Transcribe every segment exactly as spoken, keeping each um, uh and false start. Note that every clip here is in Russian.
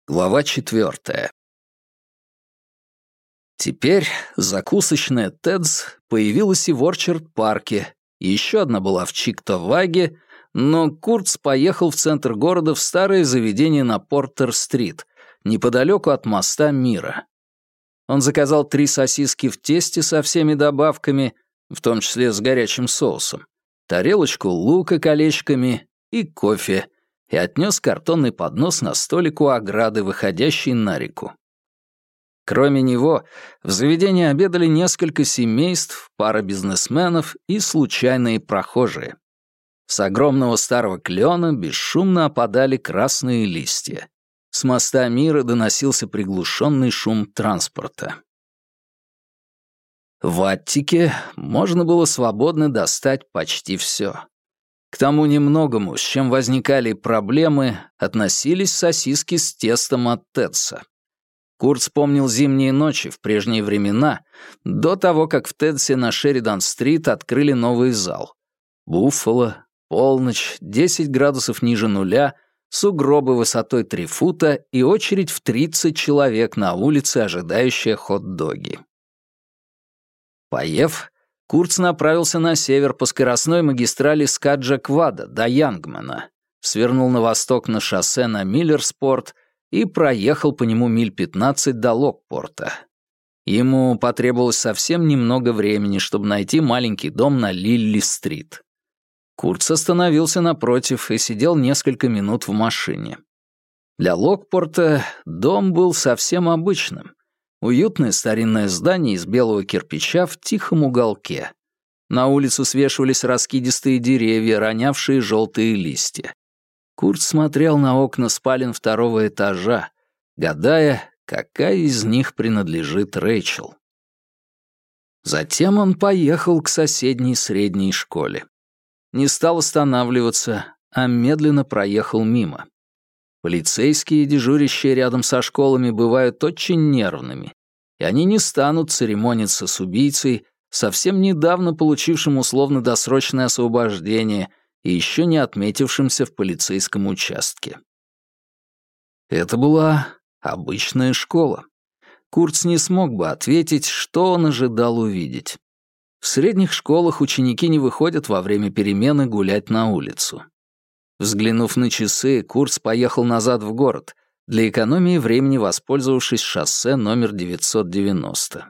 Глава четвертая. Теперь закусочная Тед's появилась и в Орчард-парке, еще одна была в Чиктоваге, но Куртс поехал в центр города в старое заведение на Портер-стрит, неподалеку от моста Мира. Он заказал три сосиски в тесте со всеми добавками, в том числе с горячим соусом, тарелочку лука колечками и кофе, и отнес картонный поднос на столик у ограды, выходящей на реку. Кроме него, в заведении обедали несколько семейств, пара бизнесменов и случайные прохожие. С огромного старого клена бесшумно опадали красные листья. С моста Мира доносился приглушенный шум транспорта. В Аттике можно было свободно достать почти все. К тому немногому, с чем возникали проблемы, относились сосиски с тестом от Тедса. Курт вспомнил зимние ночи в прежние времена, до того, как в Тедсе на Шеридан-стрит открыли новый зал. Буффало, полночь, десять градусов ниже нуля, сугробы высотой три фута и очередь в тридцать человек на улице, ожидающая хот-доги. Поев, Куртс направился на север по скоростной магистрали Скаджа-Квада до Янгмана, свернул на восток на шоссе на Миллерспорт и проехал по нему миль пятнадцать до Локпорта. Ему потребовалось совсем немного времени, чтобы найти маленький дом на Лилли-стрит. Куртс остановился напротив и сидел несколько минут в машине. Для Локпорта дом был совсем обычным. Уютное старинное здание из белого кирпича в тихом уголке. На улицу свешивались раскидистые деревья, ронявшие желтые листья. Курт смотрел на окна спален второго этажа, гадая, какая из них принадлежит Рэйчел. Затем он поехал к соседней средней школе. Не стал останавливаться, а медленно проехал мимо. Полицейские, дежурящие рядом со школами, бывают очень нервными, и они не станут церемониться с убийцей, совсем недавно получившим условно-досрочное освобождение и еще не отметившимся в полицейском участке. Это была обычная школа. Куртс не смог бы ответить, что он ожидал увидеть. В средних школах ученики не выходят во время перемены гулять на улицу. Взглянув на часы, Куртс поехал назад в город, для экономии времени воспользовавшись шоссе номер девятьсот девяносто.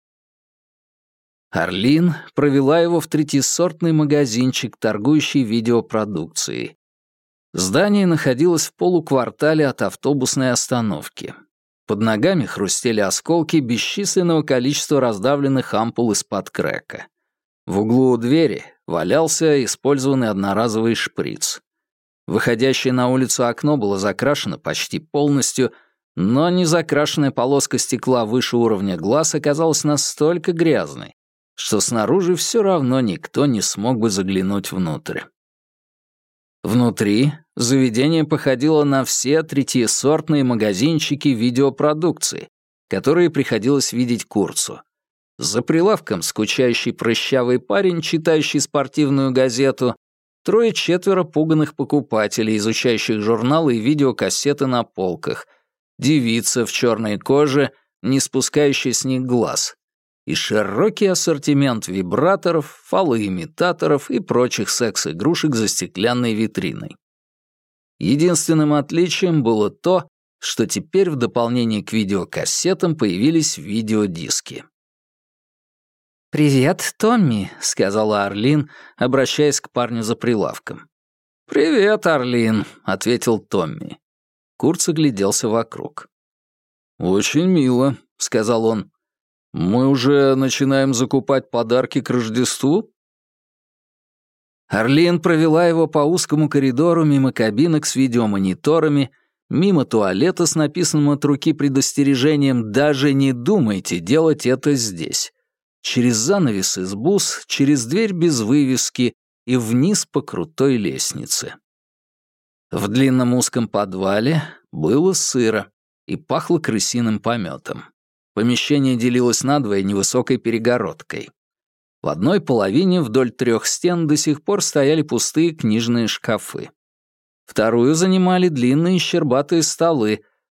Арлин провела его в третьесортный магазинчик, торгующий видеопродукцией. Здание находилось в полуквартале от автобусной остановки. Под ногами хрустели осколки бесчисленного количества раздавленных ампул из-под крэка. В углу у двери валялся использованный одноразовый шприц. Выходящее на улицу окно было закрашено почти полностью, но незакрашенная полоска стекла выше уровня глаз оказалась настолько грязной, что снаружи все равно никто не смог бы заглянуть внутрь. Внутри заведение походило на все третьесортные магазинчики видеопродукции, которые приходилось видеть Куртсу. За прилавком скучающий прыщавый парень, читающий спортивную газету, трое-четверо пуганых покупателей, изучающих журналы и видеокассеты на полках, девица в черной коже, не спускающая с них глаз, и широкий ассортимент вибраторов, фалоимитаторов и прочих секс-игрушек за стеклянной витриной. Единственным отличием было то, что теперь в дополнение к видеокассетам появились видеодиски. «Привет, Томми», — сказала Арлин, обращаясь к парню за прилавком. «Привет, Арлин», — ответил Томми. Куртс огляделся вокруг. «Очень мило», — сказал он. «Мы уже начинаем закупать подарки к Рождеству?» Арлин провела его по узкому коридору мимо кабинок с видеомониторами, мимо туалета с написанным от руки предостережением «Даже не думайте делать это здесь», через занавес из бус, через дверь без вывески и вниз по крутой лестнице. В длинном узком подвале было сыро и пахло крысиным пометом. Помещение делилось надвое невысокой перегородкой. В одной половине вдоль трех стен до сих пор стояли пустые книжные шкафы. Вторую занимали длинные щербатые столы,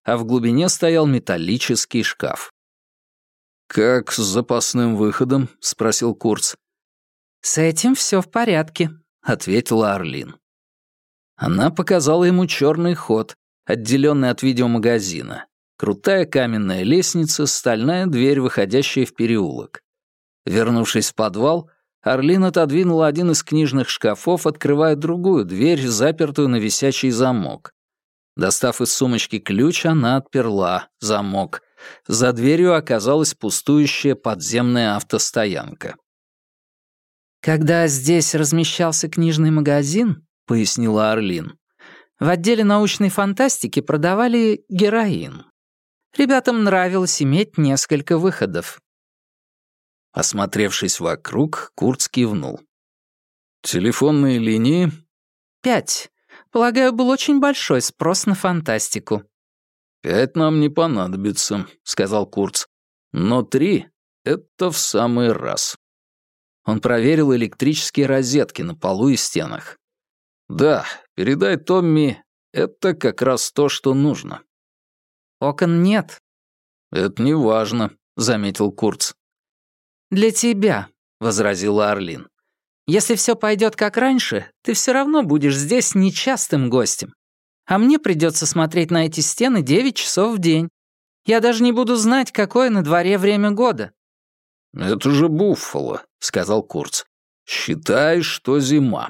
а в глубине стоял металлический шкаф. «Как с запасным выходом?» — спросил Курц. «С этим все в порядке», — ответила Арлин. Она показала ему черный ход, отделенный от видеомагазина. Крутая каменная лестница, стальная дверь, выходящая в переулок. Вернувшись в подвал, Арлин отодвинула один из книжных шкафов, открывая другую дверь, запертую на висячий замок. Достав из сумочки ключ, она отперла замок. За дверью оказалась пустующая подземная автостоянка. «Когда здесь размещался книжный магазин, — пояснила Арлин, — в отделе научной фантастики продавали героин. Ребятам нравилось иметь несколько выходов». Осмотревшись вокруг, Курц кивнул. «Телефонные линии?» «Пять. Полагаю, был очень большой спрос на фантастику». «Пять нам не понадобится», — сказал Курц. «Но три — это в самый раз». Он проверил электрические розетки на полу и стенах. «Да, передай Томми, это как раз то, что нужно». «Окон нет». «Это не важно», — заметил Курц. «Для тебя», — возразила Арлин. «Если все пойдет как раньше, ты все равно будешь здесь нечастым гостем. А мне придется смотреть на эти стены девять часов в день. Я даже не буду знать, какое на дворе время года». «Это же Буффало», — сказал Курц. «Считай, что зима».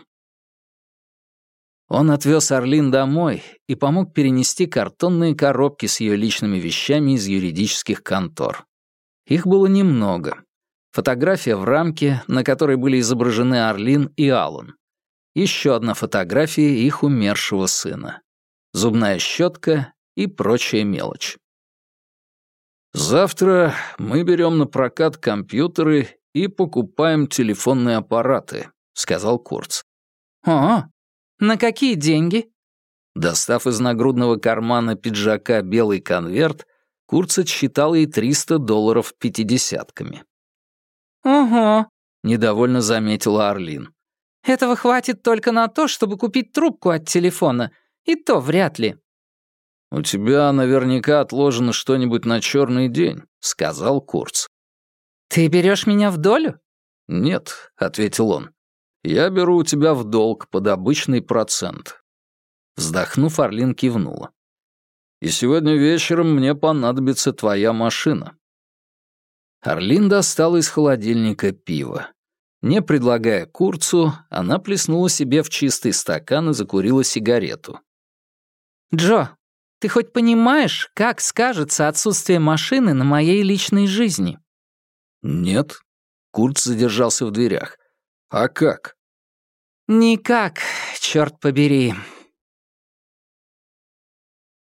Он отвез Арлин домой и помог перенести картонные коробки с ее личными вещами из юридических контор. Их было немного. Фотография в рамке, на которой были изображены Арлин и Аллан. Еще одна фотография их умершего сына. Зубная щетка и прочая мелочь. «Завтра мы берем на прокат компьютеры и покупаем телефонные аппараты», — сказал Курц. «О, на какие деньги?» Достав из нагрудного кармана пиджака белый конверт, Курц отсчитал ей триста долларов пятидесятками. «Ого», — недовольно заметила Арлин. «этого хватит только на то, чтобы купить трубку от телефона, и то вряд ли». «У тебя наверняка отложено что-нибудь на черный день», — сказал Курц. «Ты берешь меня в долю?» «Нет», — ответил он. «Я беру у тебя в долг под обычный процент». Вздохнув, Арлин кивнула. «И сегодня вечером мне понадобится твоя машина». Арлин достала из холодильника пиво. Не предлагая Курцу, она плеснула себе в чистый стакан и закурила сигарету. «Джо, ты хоть понимаешь, как скажется отсутствие машины на моей личной жизни?» «Нет». Курц задержался в дверях. «А как?» «Никак, черт побери.